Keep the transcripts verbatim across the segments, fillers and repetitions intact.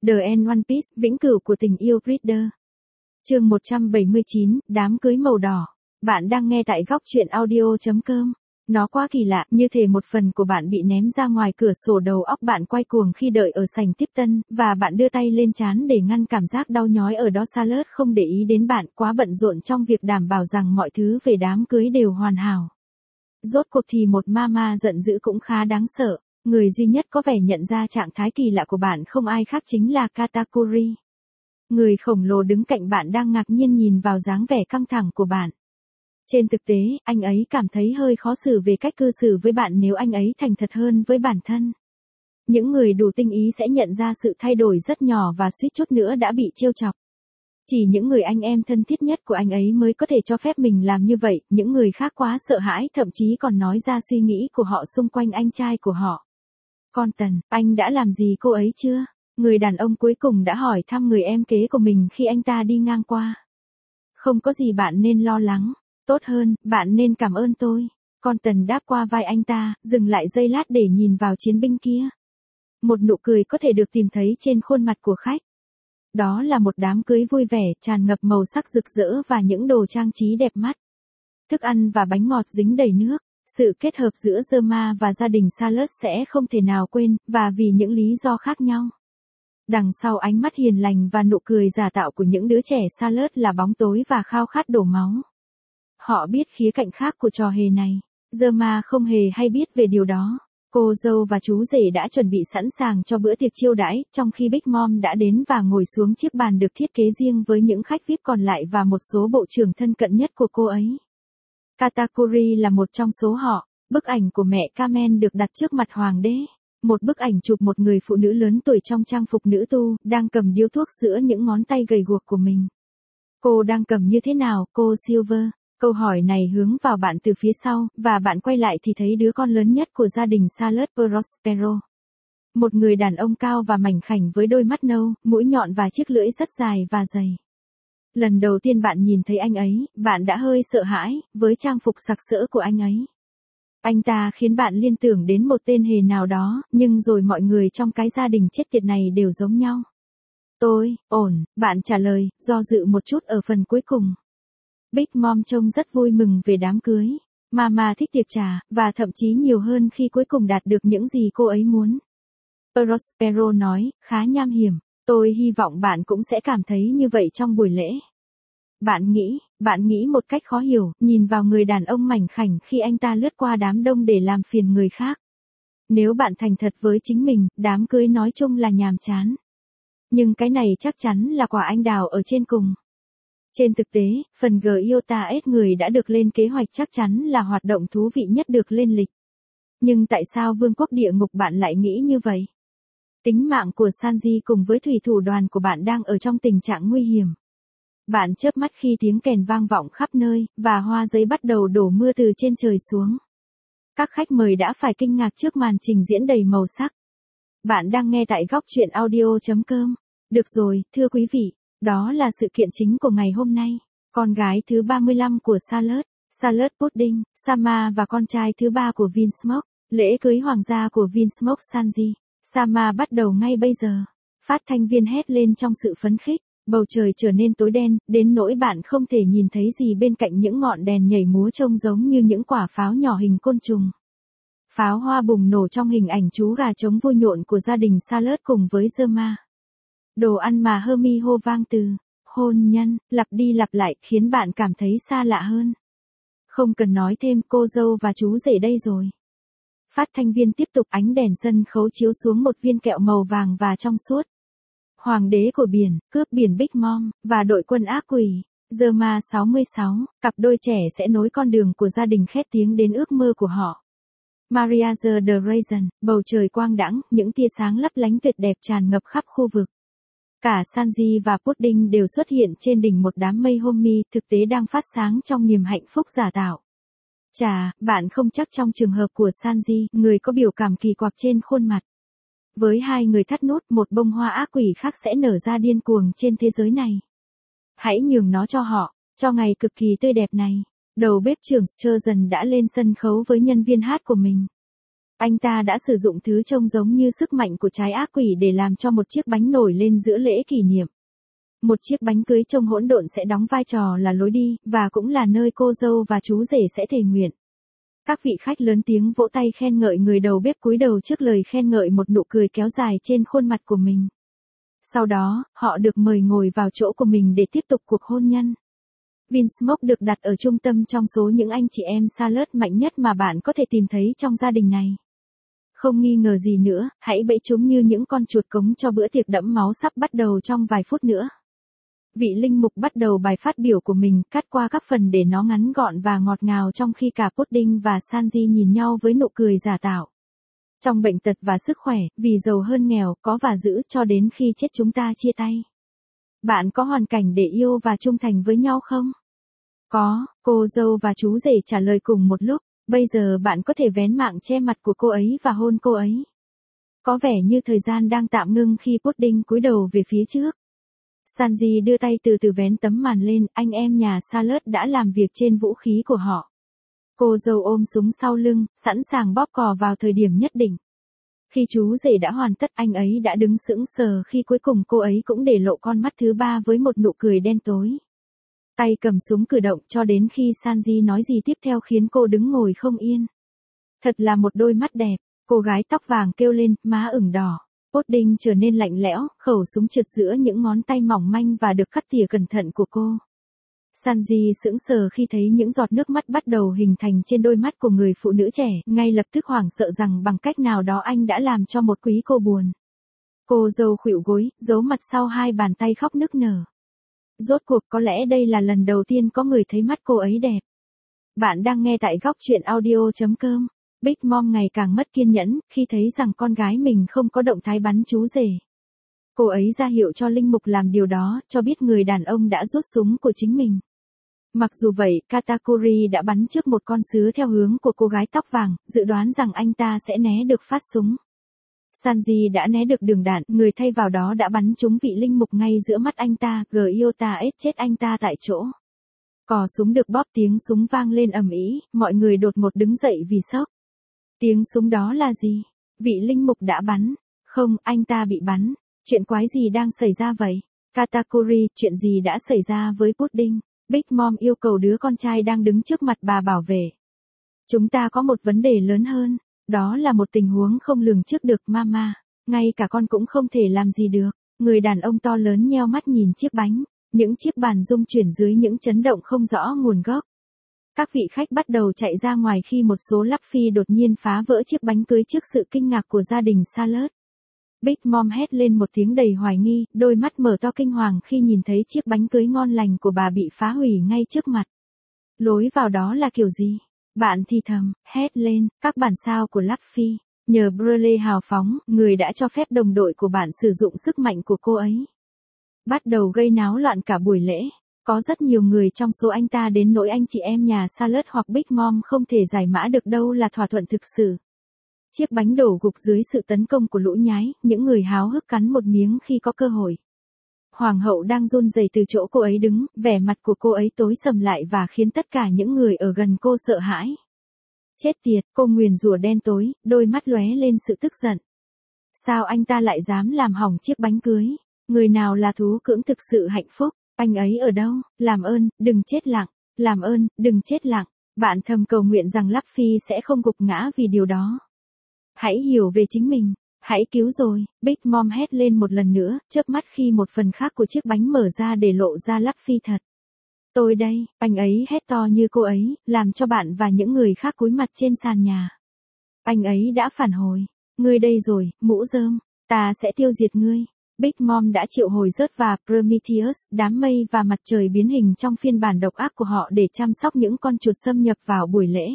The End One Piece, vĩnh cửu của tình yêu Reader. Chương một trăm bảy mươi chín, đám cưới màu đỏ. Bạn đang nghe tại góc truyện audio chấm com. Nó quá kỳ lạ, như thể một phần của bạn bị ném ra ngoài cửa sổ, đầu óc bạn quay cuồng khi đợi ở sảnh tiếp tân, và bạn đưa tay lên trán để ngăn cảm giác đau nhói ở đó. Charlotte không để ý đến bạn, quá bận rộn trong việc đảm bảo rằng mọi thứ về đám cưới đều hoàn hảo. Rốt cuộc thì một mama giận dữ cũng khá đáng sợ. Người duy nhất có vẻ nhận ra trạng thái kỳ lạ của bạn không ai khác chính là Katakuri. Người khổng lồ đứng cạnh bạn đang ngạc nhiên nhìn vào dáng vẻ căng thẳng của bạn. Trên thực tế, anh ấy cảm thấy hơi khó xử về cách cư xử với bạn nếu anh ấy thành thật hơn với bản thân. Những người đủ tinh ý sẽ nhận ra sự thay đổi rất nhỏ và suýt chút nữa đã bị trêu chọc. Chỉ những người anh em thân thiết nhất của anh ấy mới có thể cho phép mình làm như vậy, những người khác quá sợ hãi, thậm chí còn nói ra suy nghĩ của họ xung quanh anh trai của họ. Con Tần, anh đã làm gì cô ấy chưa? Người đàn ông cuối cùng đã hỏi thăm người em kế của mình khi anh ta đi ngang qua. Không có gì bạn nên lo lắng. Tốt hơn, bạn nên cảm ơn tôi. Con Tần đáp qua vai anh ta, dừng lại giây lát để nhìn vào chiến binh kia. Một nụ cười có thể được tìm thấy trên khuôn mặt của khách. Đó là một đám cưới vui vẻ, tràn ngập màu sắc rực rỡ và những đồ trang trí đẹp mắt. Thức ăn và bánh ngọt dính đầy nước. Sự kết hợp giữa Zerma và gia đình Charlotte sẽ không thể nào quên, và vì những lý do khác nhau. Đằng sau ánh mắt hiền lành và nụ cười giả tạo của những đứa trẻ Charlotte là bóng tối và khao khát đổ máu. Họ biết khía cạnh khác của trò hề này. Zerma không hề hay biết về điều đó. Cô dâu và chú rể đã chuẩn bị sẵn sàng cho bữa tiệc chiêu đãi, trong khi Big Mom đã đến và ngồi xuống chiếc bàn được thiết kế riêng với những khách vi ai pi còn lại và một số bộ trưởng thân cận nhất của cô ấy. Katakuri là một trong số họ. Bức ảnh của mẹ Carmen được đặt trước mặt hoàng đế. Một bức ảnh chụp một người phụ nữ lớn tuổi trong trang phục nữ tu, đang cầm điếu thuốc giữa những ngón tay gầy guộc của mình. Cô đang cầm như thế nào, cô Silver? Câu hỏi này hướng vào bạn từ phía sau, và bạn quay lại thì thấy đứa con lớn nhất của gia đình Charlotte, Prospero. Một người đàn ông cao và mảnh khảnh với đôi mắt nâu, mũi nhọn và chiếc lưỡi rất dài và dày. Lần đầu tiên bạn nhìn thấy anh ấy, bạn đã hơi sợ hãi, với trang phục sặc sỡ của anh ấy. Anh ta khiến bạn liên tưởng đến một tên hề nào đó, nhưng rồi mọi người trong cái gia đình chết tiệt này đều giống nhau. Tôi, ổn, bạn trả lời, do dự một chút ở phần cuối cùng. Big Mom trông rất vui mừng về đám cưới. Mama thích tiệc trà, và thậm chí nhiều hơn khi cuối cùng đạt được những gì cô ấy muốn. Prospero nói, khá nham hiểm. Tôi hy vọng bạn cũng sẽ cảm thấy như vậy trong buổi lễ. Bạn nghĩ, bạn nghĩ một cách khó hiểu, nhìn vào người đàn ông mảnh khảnh khi anh ta lướt qua đám đông để làm phiền người khác. Nếu bạn thành thật với chính mình, đám cưới nói chung là nhàm chán. Nhưng cái này chắc chắn là quả anh đào ở trên cùng. Trên thực tế, phần Giota S người đã được lên kế hoạch chắc chắn là hoạt động thú vị nhất được lên lịch. Nhưng tại sao Vương quốc Địa Ngục bạn lại nghĩ như vậy? Tính mạng của Sanji cùng với thủy thủ đoàn của bạn đang ở trong tình trạng nguy hiểm. Bạn chớp mắt khi tiếng kèn vang vọng khắp nơi, và hoa giấy bắt đầu đổ mưa từ trên trời xuống. Các khách mời đã phải kinh ngạc trước màn trình diễn đầy màu sắc. Bạn đang nghe tại góc truyện audio chấm com. Được rồi, thưa quý vị, đó là sự kiện chính của ngày hôm nay. Con gái thứ ba mươi lăm của Charlotte, Charlotte Pudding, Sama và con trai thứ ba của Vinsmoke, lễ cưới hoàng gia của Vinsmoke Sanji. Sama bắt đầu ngay bây giờ. Phát thanh viên hét lên trong sự phấn khích. Bầu trời trở nên tối đen, đến nỗi bạn không thể nhìn thấy gì bên cạnh những ngọn đèn nhảy múa trông giống như những quả pháo nhỏ hình côn trùng. Pháo hoa bùng nổ trong hình ảnh chú gà trống vui nhộn của gia đình Charlotte cùng với Zerma. Đồ ăn mà Hermie hô vang từ hôn nhân, lặp đi lặp lại, khiến bạn cảm thấy xa lạ hơn. Không cần nói thêm, cô dâu và chú rể đây rồi. Phát thanh viên tiếp tục, ánh đèn sân khấu chiếu xuống một viên kẹo màu vàng và trong suốt. Hoàng đế của biển, cướp biển Big Mom, và đội quân ác quỷ, Zerma sáu mươi sáu, cặp đôi trẻ sẽ nối con đường của gia đình khét tiếng đến ước mơ của họ. Maria the Dragon, bầu trời quang đãng, những tia sáng lấp lánh tuyệt đẹp tràn ngập khắp khu vực. Cả Sanji và Pudding đều xuất hiện trên đỉnh một đám mây Homie, thực tế đang phát sáng trong niềm hạnh phúc giả tạo. Chà, bạn không chắc trong trường hợp của Sanji, người có biểu cảm kỳ quặc trên khuôn mặt. Với hai người thắt nút, một bông hoa ác quỷ khác sẽ nở ra điên cuồng trên thế giới này. Hãy nhường nó cho họ, cho ngày cực kỳ tươi đẹp này. Đầu bếp trưởng Sturgeon đã lên sân khấu với nhân viên hát của mình. Anh ta đã sử dụng thứ trông giống như sức mạnh của trái ác quỷ để làm cho một chiếc bánh nổi lên giữa lễ kỷ niệm. Một chiếc bánh cưới trông hỗn độn sẽ đóng vai trò là lối đi, và cũng là nơi cô dâu và chú rể sẽ thề nguyện. Các vị khách lớn tiếng vỗ tay khen ngợi người đầu bếp cúi đầu trước lời khen ngợi một nụ cười kéo dài trên khuôn mặt của mình. Sau đó, họ được mời ngồi vào chỗ của mình để tiếp tục cuộc hôn nhân. Vinsmoke được đặt ở trung tâm trong số những anh chị em salad mạnh nhất mà bạn có thể tìm thấy trong gia đình này. Không nghi ngờ gì nữa, hãy bẫy chúng như những con chuột cống cho bữa tiệc đẫm máu sắp bắt đầu trong vài phút nữa. Vị linh mục bắt đầu bài phát biểu của mình, cắt qua các phần để nó ngắn gọn và ngọt ngào, trong khi cả Pudding và Sanji nhìn nhau với nụ cười giả tạo. Trong bệnh tật và sức khỏe, vì giàu hơn nghèo, có và giữ, cho đến khi chết chúng ta chia tay. Bạn có hoàn cảnh để yêu và trung thành với nhau không? Có, cô dâu và chú rể trả lời cùng một lúc. Bây giờ bạn có thể vén mạng che mặt của cô ấy và hôn cô ấy. Có vẻ như thời gian đang tạm ngưng khi Pudding cúi đầu về phía trước. Sanji đưa tay từ từ vén tấm màn lên, anh em nhà salad đã làm việc trên vũ khí của họ. Cô dâu ôm súng sau lưng, sẵn sàng bóp cò vào thời điểm nhất định. Khi chú rể đã hoàn tất, anh ấy đã đứng sững sờ khi cuối cùng cô ấy cũng để lộ con mắt thứ ba với một nụ cười đen tối. Tay cầm súng cử động cho đến khi Sanji nói gì tiếp theo khiến cô đứng ngồi không yên. Thật là một đôi mắt đẹp, cô gái tóc vàng kêu lên, má ửng đỏ. Pudding trở nên lạnh lẽo, khẩu súng trượt giữa những ngón tay mỏng manh và được cắt tỉa cẩn thận của cô. Sanji sững sờ khi thấy những giọt nước mắt bắt đầu hình thành trên đôi mắt của người phụ nữ trẻ, ngay lập tức hoảng sợ rằng bằng cách nào đó anh đã làm cho một quý cô buồn. Cô dâu khuỵu gối, giấu mặt sau hai bàn tay khóc nức nở. Rốt cuộc có lẽ đây là lần đầu tiên có người thấy mắt cô ấy đẹp. Bạn đang nghe tại góc truyện audio chấm com. Big Mom ngày càng mất kiên nhẫn, khi thấy rằng con gái mình không có động thái bắn chú rể. Cô ấy ra hiệu cho linh mục làm điều đó, cho biết người đàn ông đã rút súng của chính mình. Mặc dù vậy, Katakuri đã bắn trước một con sứa theo hướng của cô gái tóc vàng, dự đoán rằng anh ta sẽ né được phát súng. Sanji đã né được đường đạn, người thay vào đó đã bắn trúng vị linh mục ngay giữa mắt anh ta, Gyota ết chết anh ta tại chỗ. Cò súng được bóp, tiếng súng vang lên ầm ĩ, mọi người đột ngột đứng dậy vì sốc. Tiếng súng đó là gì? Vị linh mục đã bắn. Không, anh ta bị bắn. Chuyện quái gì đang xảy ra vậy? Katakuri, chuyện gì đã xảy ra với Pudding? Big Mom yêu cầu đứa con trai đang đứng trước mặt bà bảo vệ. Chúng ta có một vấn đề lớn hơn. Đó là một tình huống không lường trước được, Mama. Ngay cả con cũng không thể làm gì được. Người đàn ông to lớn nheo mắt nhìn chiếc bánh. Những chiếc bàn rung chuyển dưới những chấn động không rõ nguồn gốc. Các vị khách bắt đầu chạy ra ngoài khi một số lắp phi đột nhiên phá vỡ chiếc bánh cưới trước sự kinh ngạc của gia đình salad. Big Mom hét lên một tiếng đầy hoài nghi, đôi mắt mở to kinh hoàng khi nhìn thấy chiếc bánh cưới ngon lành của bà bị phá hủy ngay trước mặt. Lối vào đó là kiểu gì? Bạn thì thầm, hét lên, các bản sao của lắp phi. Nhờ Brule hào phóng, người đã cho phép đồng đội của bạn sử dụng sức mạnh của cô ấy. Bắt đầu gây náo loạn cả buổi lễ. Có rất nhiều người trong số anh ta đến nỗi anh chị em nhà salad hoặc Big Mom không thể giải mã được đâu là thỏa thuận thực sự. Chiếc bánh đổ gục dưới sự tấn công của lũ nhái, những người háo hức cắn một miếng khi có cơ hội. Hoàng hậu đang run rẩy từ chỗ cô ấy đứng, vẻ mặt của cô ấy tối sầm lại và khiến tất cả những người ở gần cô sợ hãi. Chết tiệt, cô nguyền rủa đen tối, đôi mắt lóe lên sự tức giận. Sao anh ta lại dám làm hỏng chiếc bánh cưới? Người nào là thú cưỡng thực sự hạnh phúc? Anh ấy ở đâu? Làm ơn, đừng chết lặng. Làm ơn, đừng chết lặng. Bạn thầm cầu nguyện rằng Luffy sẽ không gục ngã vì điều đó. Hãy hiểu về chính mình. Hãy cứu rồi. Big Mom hét lên một lần nữa, chớp mắt khi một phần khác của chiếc bánh mở ra để lộ ra Luffy thật. Tôi đây, anh ấy hét to như cô ấy, làm cho bạn và những người khác cúi mặt trên sàn nhà. Anh ấy đã phản hồi. Ngươi đây rồi, mũ rơm. Ta sẽ tiêu diệt ngươi. Big Mom đã triệu hồi Zeus và Prometheus, đám mây và mặt trời biến hình trong phiên bản độc ác của họ để chăm sóc những con chuột xâm nhập vào buổi lễ.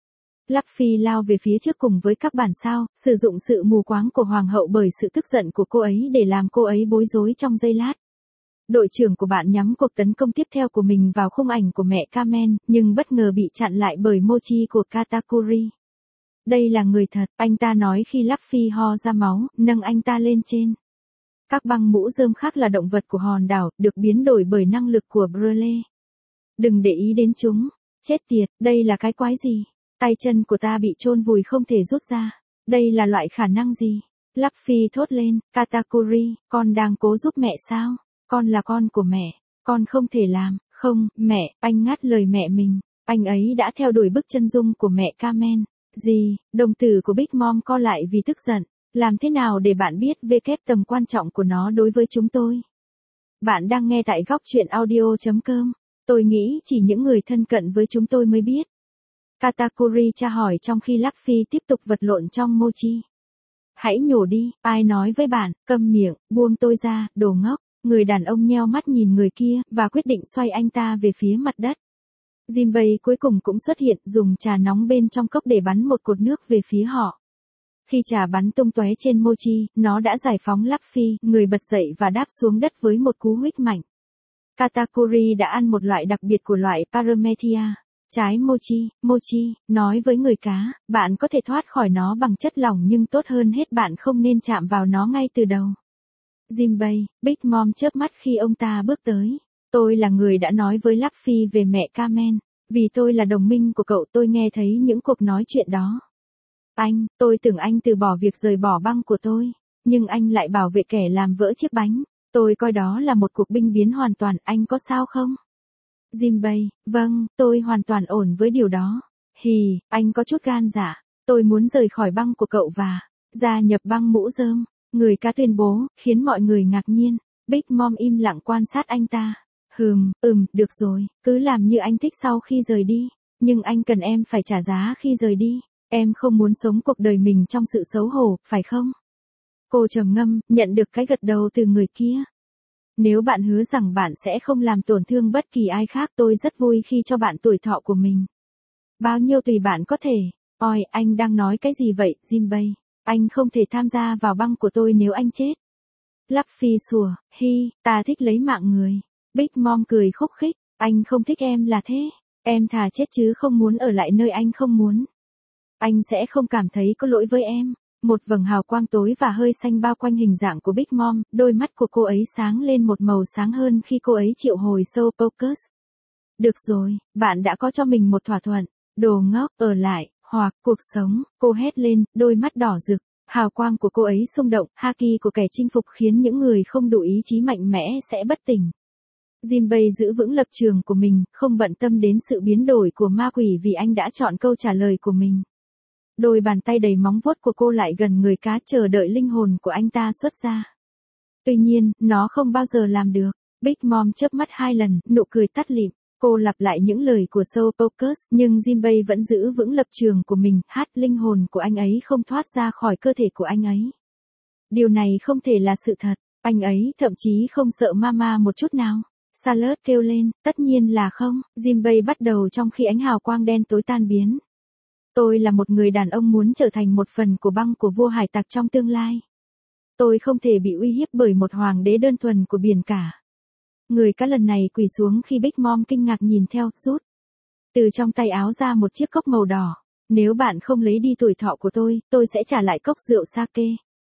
Luffy lao về phía trước cùng với các bản sao, sử dụng sự mù quáng của hoàng hậu bởi sự tức giận của cô ấy để làm cô ấy bối rối trong giây lát. Đội trưởng của bạn nhắm cuộc tấn công tiếp theo của mình vào khung ảnh của mẹ Kamen, nhưng bất ngờ bị chặn lại bởi Mochi của Katakuri. Đây là người thật, anh ta nói khi Luffy ho ra máu, nâng anh ta lên trên. Các băng mũ rơm khác là động vật của hòn đảo, được biến đổi bởi năng lực của Brule. Đừng để ý đến chúng. Chết tiệt, đây là cái quái gì? Tay chân của ta bị chôn vùi không thể rút ra. Đây là loại khả năng gì? Luffy thốt lên, Katakuri, con đang cố giúp mẹ sao? Con là con của mẹ, con không thể làm, không, mẹ, anh ngắt lời mẹ mình, anh ấy đã theo đuổi bức chân dung của mẹ Kamen. Gì, đồng tử của Big Mom co lại vì tức giận, làm thế nào để bạn biết về kép tầm quan trọng của nó đối với chúng tôi? Bạn đang nghe tại góc truyện audio.com, tôi nghĩ chỉ những người thân cận với chúng tôi mới biết. Katakuri tra hỏi trong khi Luffy tiếp tục vật lộn trong mochi. Hãy nhổ đi, ai nói với bạn, câm miệng, buông tôi ra, đồ ngốc. Người đàn ông nheo mắt nhìn người kia, và quyết định xoay anh ta về phía mặt đất. Jinbei cuối cùng cũng xuất hiện, dùng trà nóng bên trong cốc để bắn một cột nước về phía họ. Khi trà bắn tung tóe trên mochi, nó đã giải phóng Luffy, người bật dậy và đáp xuống đất với một cú huých mạnh. Katakuri đã ăn một loại đặc biệt của loại Paramecia. Trái mochi, mochi, nói với người cá, bạn có thể thoát khỏi nó bằng chất lỏng nhưng tốt hơn hết bạn không nên chạm vào nó ngay từ đầu. Jinbei, Big Mom chớp mắt khi ông ta bước tới. Tôi là người đã nói với Luffy về mẹ Kamen. Vì tôi là đồng minh của cậu tôi nghe thấy những cuộc nói chuyện đó. Anh, tôi tưởng anh từ bỏ việc rời bỏ băng của tôi. Nhưng anh lại bảo vệ kẻ làm vỡ chiếc bánh. Tôi coi đó là một cuộc binh biến hoàn toàn, anh có sao không? Jinbei, vâng, tôi hoàn toàn ổn với điều đó. Hì, anh có chút gan dạ. Tôi muốn rời khỏi băng của cậu và gia nhập băng mũ rơm. Người cá tuyên bố, khiến mọi người ngạc nhiên. Big Mom im lặng quan sát anh ta. Hừm, ừm, được rồi, cứ làm như anh thích sau khi rời đi. Nhưng anh cần em phải trả giá khi rời đi. Em không muốn sống cuộc đời mình trong sự xấu hổ, phải không? Cô trầm ngâm, nhận được cái gật đầu từ người kia. Nếu bạn hứa rằng bạn sẽ không làm tổn thương bất kỳ ai khác tôi rất vui khi cho bạn tuổi thọ của mình. Bao nhiêu tùy bạn có thể. Ôi, anh đang nói cái gì vậy, Jinbei? Anh không thể tham gia vào băng của tôi nếu anh chết. Luffy sủa, hi, ta thích lấy mạng người. Big Mom cười khúc khích, anh không thích em là thế. Em thà chết chứ không muốn ở lại nơi anh không muốn. Anh sẽ không cảm thấy có lỗi với em. Một vầng hào quang tối và hơi xanh bao quanh hình dạng của Big Mom, đôi mắt của cô ấy sáng lên một màu sáng hơn khi cô ấy triệu hồi Soul Focus. Được rồi, bạn đã có cho mình một thỏa thuận. Đồ ngốc, ở lại, hoặc cuộc sống, cô hét lên, đôi mắt đỏ rực. Hào quang của cô ấy xung động, haki của kẻ chinh phục khiến những người không đủ ý chí mạnh mẽ sẽ bất tỉnh. Jinbei giữ vững lập trường của mình, không bận tâm đến sự biến đổi của ma quỷ vì anh đã chọn câu trả lời của mình. Đôi bàn tay đầy móng vuốt của cô lại gần người cá chờ đợi linh hồn của anh ta xuất ra. Tuy nhiên, nó không bao giờ làm được. Big Mom chớp mắt hai lần, nụ cười tắt lịm. Cô lặp lại những lời của Soul Focus, nhưng Jinbei vẫn giữ vững lập trường của mình, hát linh hồn của anh ấy không thoát ra khỏi cơ thể của anh ấy. Điều này không thể là sự thật, anh ấy thậm chí không sợ Mama một chút nào. Charlotte kêu lên, tất nhiên là không, Jinbei bắt đầu trong khi ánh hào quang đen tối tan biến. Tôi là một người đàn ông muốn trở thành một phần của băng của vua hải tặc trong tương lai. Tôi không thể bị uy hiếp bởi một hoàng đế đơn thuần của biển cả. Người cá lần này quỳ xuống khi Big Mom kinh ngạc nhìn theo, rút từ trong tay áo ra một chiếc cốc màu đỏ. Nếu bạn không lấy đi tuổi thọ của tôi, tôi sẽ trả lại cốc rượu sake.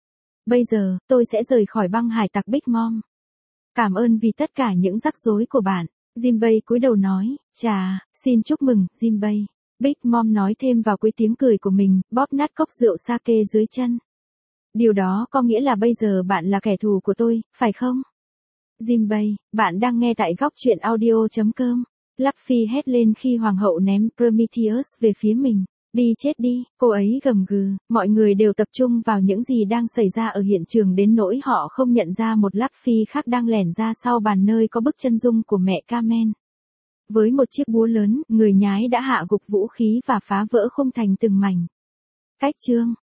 Bây giờ, tôi sẽ rời khỏi băng hải tặc Big Mom. Cảm ơn vì tất cả những rắc rối của bạn. Jinbei cúi đầu nói, chà, xin chúc mừng, Jinbei. Big Mom nói thêm vào cuối tiếng cười của mình, bóp nát cốc rượu sake dưới chân. Điều đó có nghĩa là bây giờ bạn là kẻ thù của tôi, phải không? Jinbei, bạn đang nghe tại góc truyện audio.com. Luffy hét lên khi hoàng hậu ném Prometheus về phía mình. Đi chết đi, cô ấy gầm gừ, mọi người đều tập trung vào những gì đang xảy ra ở hiện trường đến nỗi họ không nhận ra một Luffy khác đang lẻn ra sau bàn nơi có bức chân dung của mẹ Kamen. Với một chiếc búa lớn, người nhái đã hạ gục vũ khí và phá vỡ khung thành từng mảnh. Cách chương